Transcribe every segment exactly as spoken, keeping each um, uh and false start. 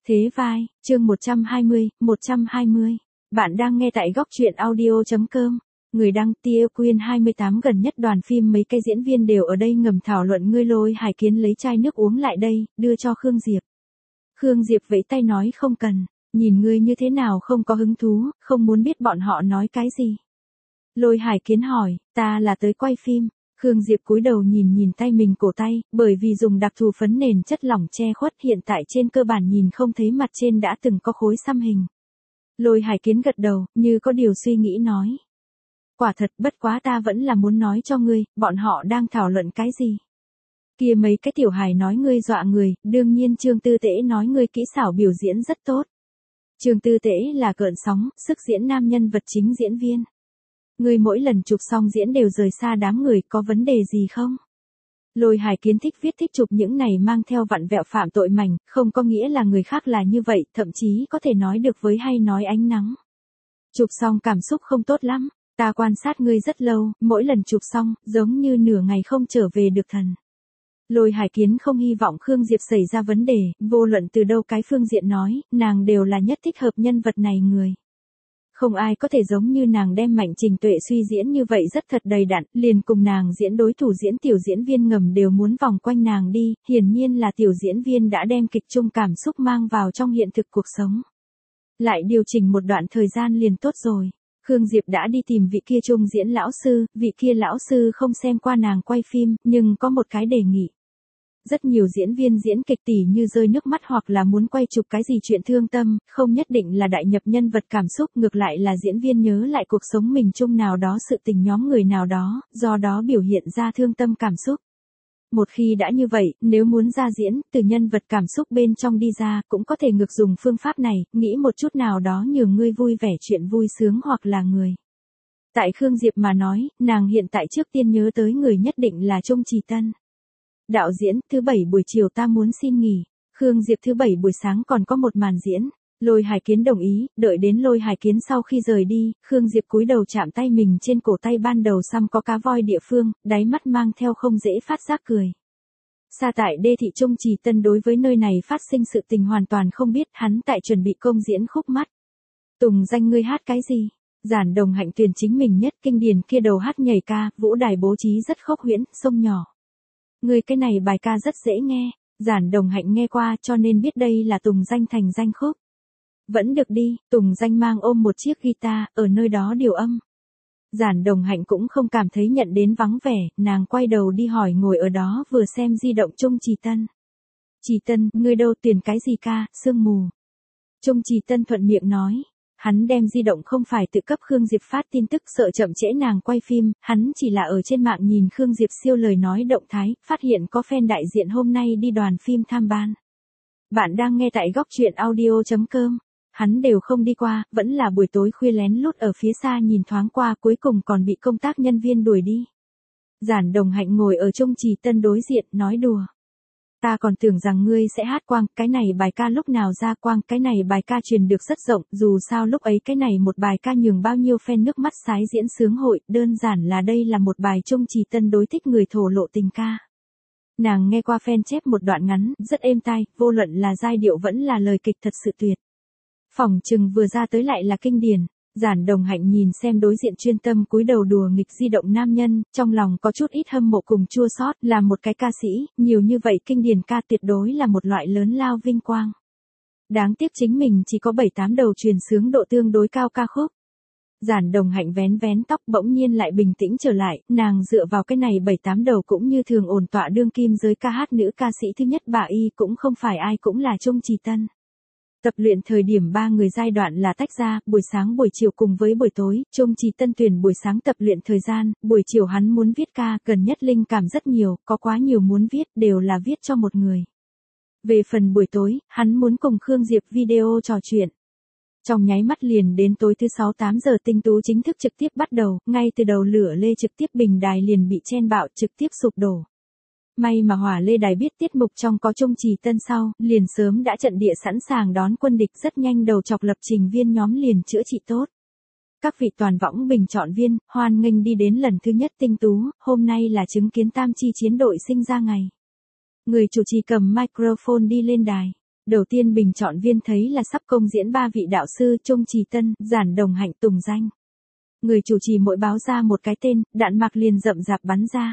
Thế vai, chương một trăm hai mươi, một trăm hai mươi. Bạn đang nghe tại góc truyện audio chấm com. Người đăng Tia Quyên hai mươi tám. Gần nhất đoàn phim mấy cái diễn viên đều ở đây ngầm thảo luận, ngươi Lôi Hải Kiến lấy chai nước uống lại đây, đưa cho Khương Diệp. Khương Diệp vẫy tay nói không cần, nhìn ngươi như thế nào không có hứng thú, không muốn biết bọn họ nói cái gì. Lôi Hải Kiến hỏi, ta là tới quay phim. Khương Diệp cúi đầu nhìn nhìn tay mình, cổ tay, bởi vì dùng đặc thù phấn nền chất lỏng che khuất, hiện tại trên cơ bản nhìn không thấy mặt trên đã từng có khối xăm hình. Lôi Hải Kiến gật đầu, như có điều suy nghĩ nói. Quả thật, bất quá ta vẫn là muốn nói cho ngươi, bọn họ đang thảo luận cái gì. Kia mấy cái tiểu hài nói ngươi dọa người, đương nhiên Trương Tư Tễ nói ngươi kỹ xảo biểu diễn rất tốt. Trương Tư Tễ là gợn sóng, sức diễn nam nhân vật chính diễn viên. Ngươi mỗi lần chụp xong diễn đều rời xa đám người, có vấn đề gì không? Lôi Hải Kiến thích viết thích chụp những này mang theo vặn vẹo phạm tội mảnh, không có nghĩa là người khác là như vậy, thậm chí có thể nói được với hay nói ánh nắng. Chụp xong cảm xúc không tốt lắm, ta quan sát ngươi rất lâu, mỗi lần chụp xong, giống như nửa ngày không trở về được thần. Lôi Hải Kiến không hy vọng Khương Diệp xảy ra vấn đề, vô luận từ đâu cái phương diện nói, nàng đều là nhất thích hợp nhân vật này người. Không ai có thể giống như nàng đem Mạnh Trình Tuệ suy diễn như vậy rất thật đầy đặn, liền cùng nàng diễn đối thủ diễn tiểu diễn viên ngầm đều muốn vòng quanh nàng đi, hiển nhiên là tiểu diễn viên đã đem kịch chung cảm xúc mang vào trong hiện thực cuộc sống. Lại điều chỉnh một đoạn thời gian liền tốt rồi. Khương Diệp đã đi tìm vị kia chung diễn lão sư, vị kia lão sư không xem qua nàng quay phim, nhưng có một cái đề nghị. Rất nhiều diễn viên diễn kịch tỉ như rơi nước mắt hoặc là muốn quay chụp cái gì chuyện thương tâm, không nhất định là đại nhập nhân vật cảm xúc, ngược lại là diễn viên nhớ lại cuộc sống mình chung nào đó, sự tình nhóm người nào đó, do đó biểu hiện ra thương tâm cảm xúc. Một khi đã như vậy, nếu muốn ra diễn, từ nhân vật cảm xúc bên trong đi ra, cũng có thể ngược dùng phương pháp này, nghĩ một chút nào đó nhường ngươi vui vẻ chuyện vui sướng hoặc là người. Tại Khương Diệp mà nói, nàng hiện tại trước tiên nhớ tới người nhất định là Chung Trì Tân. Đạo diễn, thứ bảy buổi chiều ta muốn xin nghỉ. Khương Diệp thứ bảy buổi sáng còn có một màn diễn. Lôi Hải Kiến đồng ý, đợi đến Lôi Hải Kiến sau khi rời đi, Khương Diệp cúi đầu chạm tay mình trên cổ tay ban đầu xăm có cá voi địa phương, đáy mắt mang theo không dễ phát giác cười. Xa tại đê thị Chung Trì Tân đối với nơi này phát sinh sự tình hoàn toàn không biết, hắn tại chuẩn bị công diễn khúc mắt. Tùng danh ngươi hát cái gì? Giản Đồng Hạnh tuyển chính mình nhất kinh điển kia đầu hát nhảy ca, vũ đài bố trí rất khốc huyễn, sông nhỏ. Người cái này bài ca rất dễ nghe, Giản Đồng Hạnh nghe qua cho nên biết đây là Tùng Danh thành danh khúc. Vẫn được đi, Tùng Danh mang ôm một chiếc guitar, ở nơi đó điều âm. Giản Đồng Hạnh cũng không cảm thấy nhận đến vắng vẻ, nàng quay đầu đi hỏi ngồi ở đó vừa xem di động Chung Trì Tân. Trì Tân, ngươi đâu tuyển cái gì ca, sương mù. Chung Trì Tân thuận miệng nói. Hắn đem di động không phải tự cấp Khương Diệp phát tin tức sợ chậm trễ nàng quay phim, hắn chỉ là ở trên mạng nhìn Khương Diệp siêu lời nói động thái, phát hiện có fan đại diện hôm nay đi đoàn phim tham ban. Bạn đang nghe tại góc truyện audio chấm com. Hắn đều không đi qua, vẫn là buổi tối khuya lén lút ở phía xa nhìn thoáng qua, cuối cùng còn bị công tác nhân viên đuổi đi. Giản Đồng Hạnh ngồi ở Chung Trì Tân đối diện, nói đùa. Ta còn tưởng rằng ngươi sẽ hát Quang, cái này bài ca lúc nào ra Quang, cái này bài ca truyền được rất rộng, dù sao lúc ấy cái này một bài ca nhường bao nhiêu fan nước mắt sái diễn sướng hội, đơn giản là đây là một bài Chung Trì Tân đối thích người thổ lộ tình ca. Nàng nghe qua fan chép một đoạn ngắn, rất êm tai, vô luận là giai điệu vẫn là lời kịch thật sự tuyệt. Phỏng chừng vừa ra tới lại là kinh điển. Giản Đồng Hạnh nhìn xem đối diện chuyên tâm cúi đầu đùa nghịch di động nam nhân, trong lòng có chút ít hâm mộ cùng chua xót, là một cái ca sĩ, nhiều như vậy kinh điển ca tuyệt đối là một loại lớn lao vinh quang. Đáng tiếc chính mình chỉ có bảy tám đầu truyền sướng độ tương đối cao ca khúc. Giản Đồng Hạnh vén vén tóc bỗng nhiên lại bình tĩnh trở lại, nàng dựa vào cái này bảy tám đầu cũng như thường ổn tọa đương kim giới ca hát nữ ca sĩ thứ nhất bà y cũng không phải ai cũng là Chung Trì Tân. Tập luyện thời điểm ba người giai đoạn là tách ra, buổi sáng buổi chiều cùng với buổi tối, Chung Trì Tân tuyển buổi sáng tập luyện thời gian, buổi chiều hắn muốn viết ca, gần nhất linh cảm rất nhiều, có quá nhiều muốn viết, đều là viết cho một người. Về phần buổi tối, hắn muốn cùng Khương Diệp video trò chuyện. Trong nháy mắt liền đến tối thứ sáu tám giờ tinh tú chính thức trực tiếp bắt đầu, ngay từ đầu lửa lê trực tiếp bình đài liền bị chen bạo trực tiếp sụp đổ. May mà Hỏa Lê Đài biết tiết mục trong có Chung Trì Tân sau, liền sớm đã trận địa sẵn sàng đón quân địch, rất nhanh đầu chọc lập trình viên nhóm liền chữa trị tốt. Các vị toàn võng bình chọn viên, hoan nghênh đi đến lần thứ nhất tinh tú, hôm nay là chứng kiến tam chi chiến đội sinh ra ngày. Người chủ trì cầm microphone đi lên đài. Đầu tiên bình chọn viên thấy là sắp công diễn ba vị đạo sư Trung Trì Tân, Giản Đồng Hạnh, Tùng Danh. Người chủ trì mỗi báo ra một cái tên, đạn mạc liền rậm rạp bắn ra.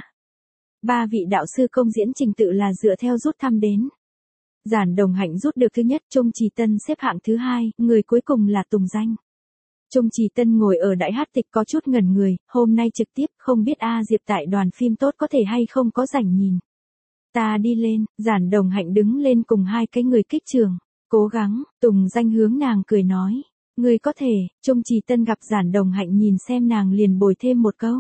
Ba vị đạo sư công diễn trình tự là dựa theo rút thăm đến. Giản Đồng Hạnh rút được thứ nhất, Trung Trì Tân xếp hạng thứ hai, người cuối cùng là Tùng Danh. Trung Trì Tân ngồi ở đại hát tịch có chút ngẩn người, hôm nay trực tiếp không biết A Diệp tại đoàn phim tốt có thể hay không có rảnh nhìn. Ta đi lên, Giản Đồng Hạnh đứng lên cùng hai cái người kích trường. Cố gắng, Tùng Danh hướng nàng cười nói. Người có thể, Trung Trì Tân gặp Giản Đồng Hạnh nhìn xem nàng liền bồi thêm một câu.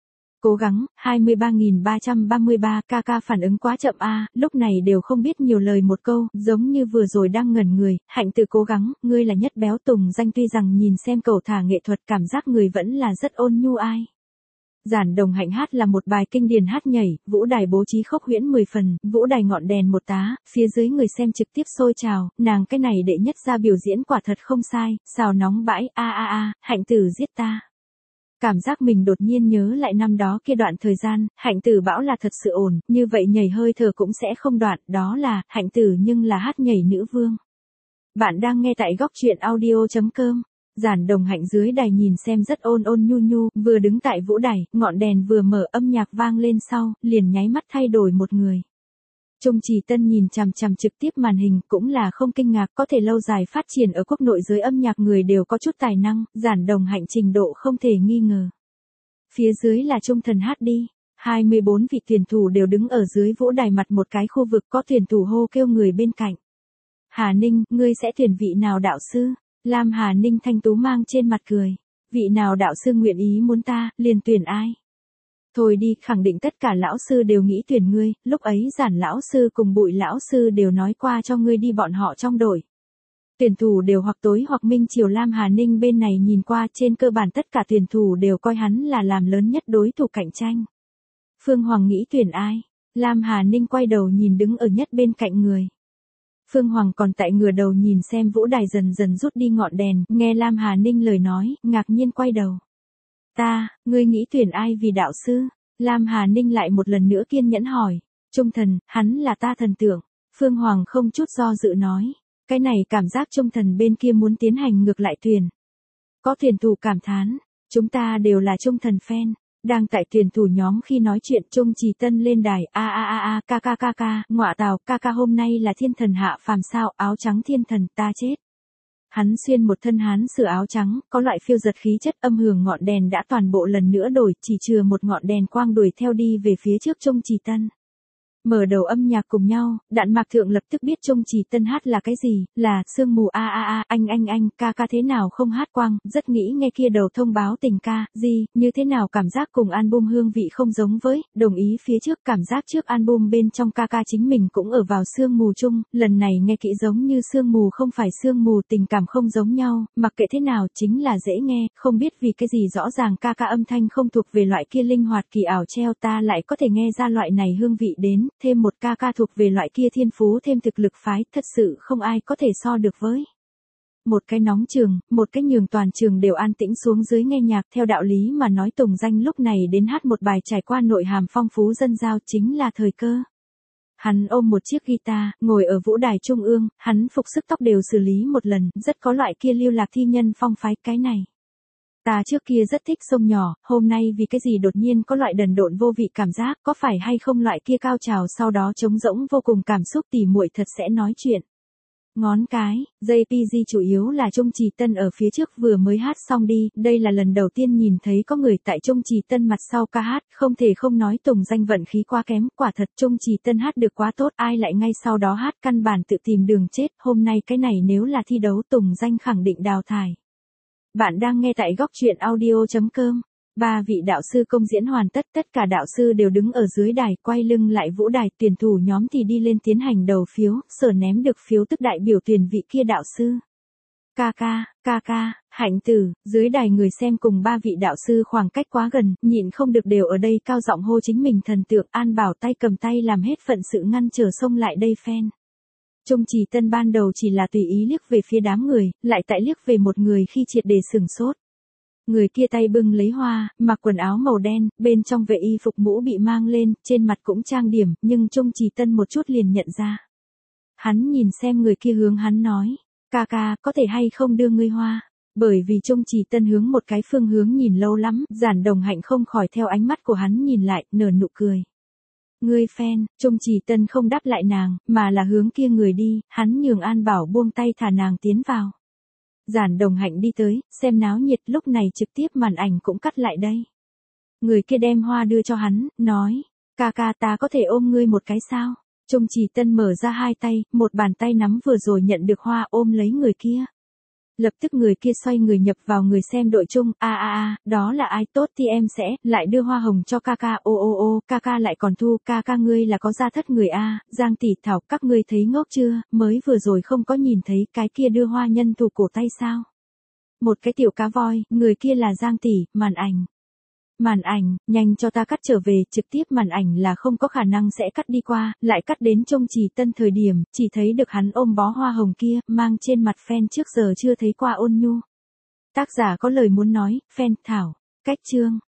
Cố gắng, hai mươi ba nghìn ba trăm ba mươi ba ca ca phản ứng quá chậm a, lúc này đều không biết nhiều lời một câu, giống như vừa rồi đang ngẩn người, Hạnh tự cố gắng, ngươi là nhất béo. Tùng Danh tuy rằng nhìn xem cầu thả nghệ thuật cảm giác người vẫn là rất ôn nhu ai. Giản Đồng Hạnh hát là một bài kinh điển hát nhảy, vũ đài bố trí khốc huyễn mười phần, vũ đài ngọn đèn một tá, phía dưới người xem trực tiếp sôi trào, nàng cái này đệ nhất ra biểu diễn quả thật không sai, xào nóng bãi, a a a, Hạnh tử giết ta. Cảm giác mình đột nhiên nhớ lại năm đó kia đoạn thời gian, Hạnh tử bão là thật sự ổn, như vậy nhảy hơi thở cũng sẽ không đoạn, đó là, Hạnh tử nhưng là hát nhảy nữ vương. Bạn đang nghe tại góc truyện audio chấm com. Giản Đồng Hạnh dưới đài nhìn xem rất ôn ôn nhu nhu, vừa đứng tại vũ đài, ngọn đèn vừa mở âm nhạc vang lên sau, liền nháy mắt thay đổi một người. Trung Trì Tân nhìn chằm chằm trực tiếp màn hình cũng là không kinh ngạc, có thể lâu dài phát triển ở quốc nội giới âm nhạc người đều có chút tài năng, Giản Đồng Hạnh trình độ không thể nghi ngờ. Phía dưới là Trung Thần hát đi, hai mươi bốn vị tuyển thủ đều đứng ở dưới vũ đài mặt một cái khu vực có tuyển thủ hô kêu người bên cạnh. Hà Ninh, ngươi sẽ tuyển vị nào đạo sư? Lam Hà Ninh thanh tú mang trên mặt cười. Vị nào đạo sư nguyện ý muốn ta, liền tuyển ai? Thôi đi, khẳng định tất cả lão sư đều nghĩ tuyển ngươi, lúc ấy Giản lão sư cùng Bụi lão sư đều nói qua cho ngươi đi bọn họ trong đội. Tuyển thủ đều hoặc tối hoặc minh chiều. Lam Hà Ninh bên này nhìn qua, trên cơ bản tất cả tuyển thủ đều coi hắn là làm lớn nhất đối thủ cạnh tranh. Phương Hoàng nghĩ tuyển ai? Lam Hà Ninh quay đầu nhìn đứng ở nhất bên cạnh người. Phương Hoàng còn tại ngửa đầu nhìn xem vũ đài dần dần rút đi ngọn đèn, nghe Lam Hà Ninh lời nói, ngạc nhiên quay đầu. Ta, ngươi nghĩ tuyển ai vì đạo sư? Lam Hà Ninh lại một lần nữa kiên nhẫn hỏi. Trung Thần, hắn là ta thần tượng. Phương Hoàng không chút do dự nói. Cái này cảm giác Trung Thần bên kia muốn tiến hành ngược lại tuyển. Có tuyển thủ cảm thán. Chúng ta đều là Trung Thần fan. Đang tại tuyển thủ nhóm khi nói chuyện, Trung Trì Tân lên đài, a a a a, ca ca ca ca, ngọa tào, ca ca hôm nay là thiên thần hạ phàm sao, áo trắng thiên thần, ta chết. Hắn xuyên một thân hán sửa áo trắng, có loại phiêu giật khí chất, âm hưởng ngọn đèn đã toàn bộ lần nữa đổi, chỉ chừa một ngọn đèn quang đuổi theo đi về phía trước Trung Trì Tân. Mở đầu âm nhạc cùng nhau, đạn mạc thượng lập tức biết Trung Trì Tân hát là cái gì, là sương mù a a a, anh anh anh, ca ca thế nào không hát quang, rất nghĩ nghe kia đầu thông báo tình ca, gì, như thế nào cảm giác cùng album hương vị không giống với, đồng ý phía trước cảm giác trước album bên trong ca ca chính mình cũng ở vào sương mù chung, lần này nghe kỹ giống như sương mù không phải sương mù, tình cảm không giống nhau, mặc kệ thế nào chính là dễ nghe, không biết vì cái gì rõ ràng ca ca âm thanh không thuộc về loại kia linh hoạt kỳ ảo treo, ta lại có thể nghe ra loại này hương vị đến. Thêm một ca ca thuộc về loại kia thiên phú thêm thực lực phái, thật sự không ai có thể so được với. Một cái nóng trường, một cái nhường toàn trường đều an tĩnh xuống dưới nghe nhạc, theo đạo lý mà nói Tùng Danh lúc này đến hát một bài trải qua nội hàm phong phú dân giao chính là thời cơ. Hắn ôm một chiếc guitar, ngồi ở vũ đài trung ương, hắn phục sức tóc đều xử lý một lần, rất có loại kia lưu lạc thi nhân phong phái cái này. Ta trước kia rất thích sông nhỏ, hôm nay vì cái gì đột nhiên có loại đần độn vô vị cảm giác, có phải hay không loại kia cao trào sau đó trống rỗng vô cùng cảm xúc tỉ muội thật sẽ nói chuyện. Ngón cái, gi pê giê chủ yếu là Trung Trì Tân ở phía trước vừa mới hát xong đi, đây là lần đầu tiên nhìn thấy có người tại Trung Trì Tân mặt sau ca hát, không thể không nói Tùng Danh vận khí quá kém, quả thật Trung Trì Tân hát được quá tốt, ai lại ngay sau đó hát căn bản tự tìm đường chết, hôm nay cái này nếu là thi đấu Tùng Danh khẳng định đào thải. Bạn đang nghe tại góc truyện audio chấm com. Ba vị đạo sư công diễn hoàn tất, tất cả đạo sư đều đứng ở dưới đài, quay lưng lại vũ đài, tuyển thủ nhóm thì đi lên tiến hành đầu phiếu, sở ném được phiếu tức đại biểu tuyển vị kia đạo sư. Ca ca, ca ca, Hạnh tử, dưới đài người xem cùng ba vị đạo sư khoảng cách quá gần, nhịn không được đều ở đây cao giọng hô chính mình thần tượng, An Bảo tay cầm tay làm hết phận sự ngăn trở xông lại đây fan. Trung Trì Tân ban đầu chỉ là tùy ý liếc về phía đám người, lại tại liếc về một người khi triệt để sửng sốt. Người kia tay bưng lấy hoa, mặc quần áo màu đen, bên trong vệ y phục mũ bị mang lên, trên mặt cũng trang điểm, nhưng Trung Trì Tân một chút liền nhận ra. Hắn nhìn xem người kia hướng hắn nói, ca ca, có thể hay không đưa ngươi hoa? Bởi vì Trung Trì Tân hướng một cái phương hướng nhìn lâu lắm, Giản Đồng Hạnh không khỏi theo ánh mắt của hắn nhìn lại, nở nụ cười. Ngươi fan, Trung Trì Tân không đáp lại nàng, mà là hướng kia người đi, hắn nhường An Bảo buông tay thả nàng tiến vào. Giản Đồng Hạnh đi tới, xem náo nhiệt, lúc này trực tiếp màn ảnh cũng cắt lại đây. Người kia đem hoa đưa cho hắn, nói, ca ca ta có thể ôm ngươi một cái sao? Trung Trì Tân mở ra hai tay, một bàn tay nắm vừa rồi nhận được hoa ôm lấy người kia. Lập tức người kia xoay người nhập vào người xem đội chung, a a a, đó là ai, tốt thì em sẽ, lại đưa hoa hồng cho ca ca, ô ô ô, ca ca lại còn thu, ca ca ngươi là có gia thất người a, Giang tỷ Thảo, các ngươi thấy ngốc chưa, mới vừa rồi không có nhìn thấy cái kia đưa hoa nhân thủ cổ tay sao? Một cái tiểu cá voi, người kia là Giang tỷ, màn ảnh. Màn ảnh, nhanh cho ta cắt trở về, trực tiếp màn ảnh là không có khả năng sẽ cắt đi qua, lại cắt đến Trung Trì Tân thời điểm, chỉ thấy được hắn ôm bó hoa hồng kia, mang trên mặt fan trước giờ chưa thấy qua ôn nhu. Tác giả có lời muốn nói, fan Thảo, cách chương.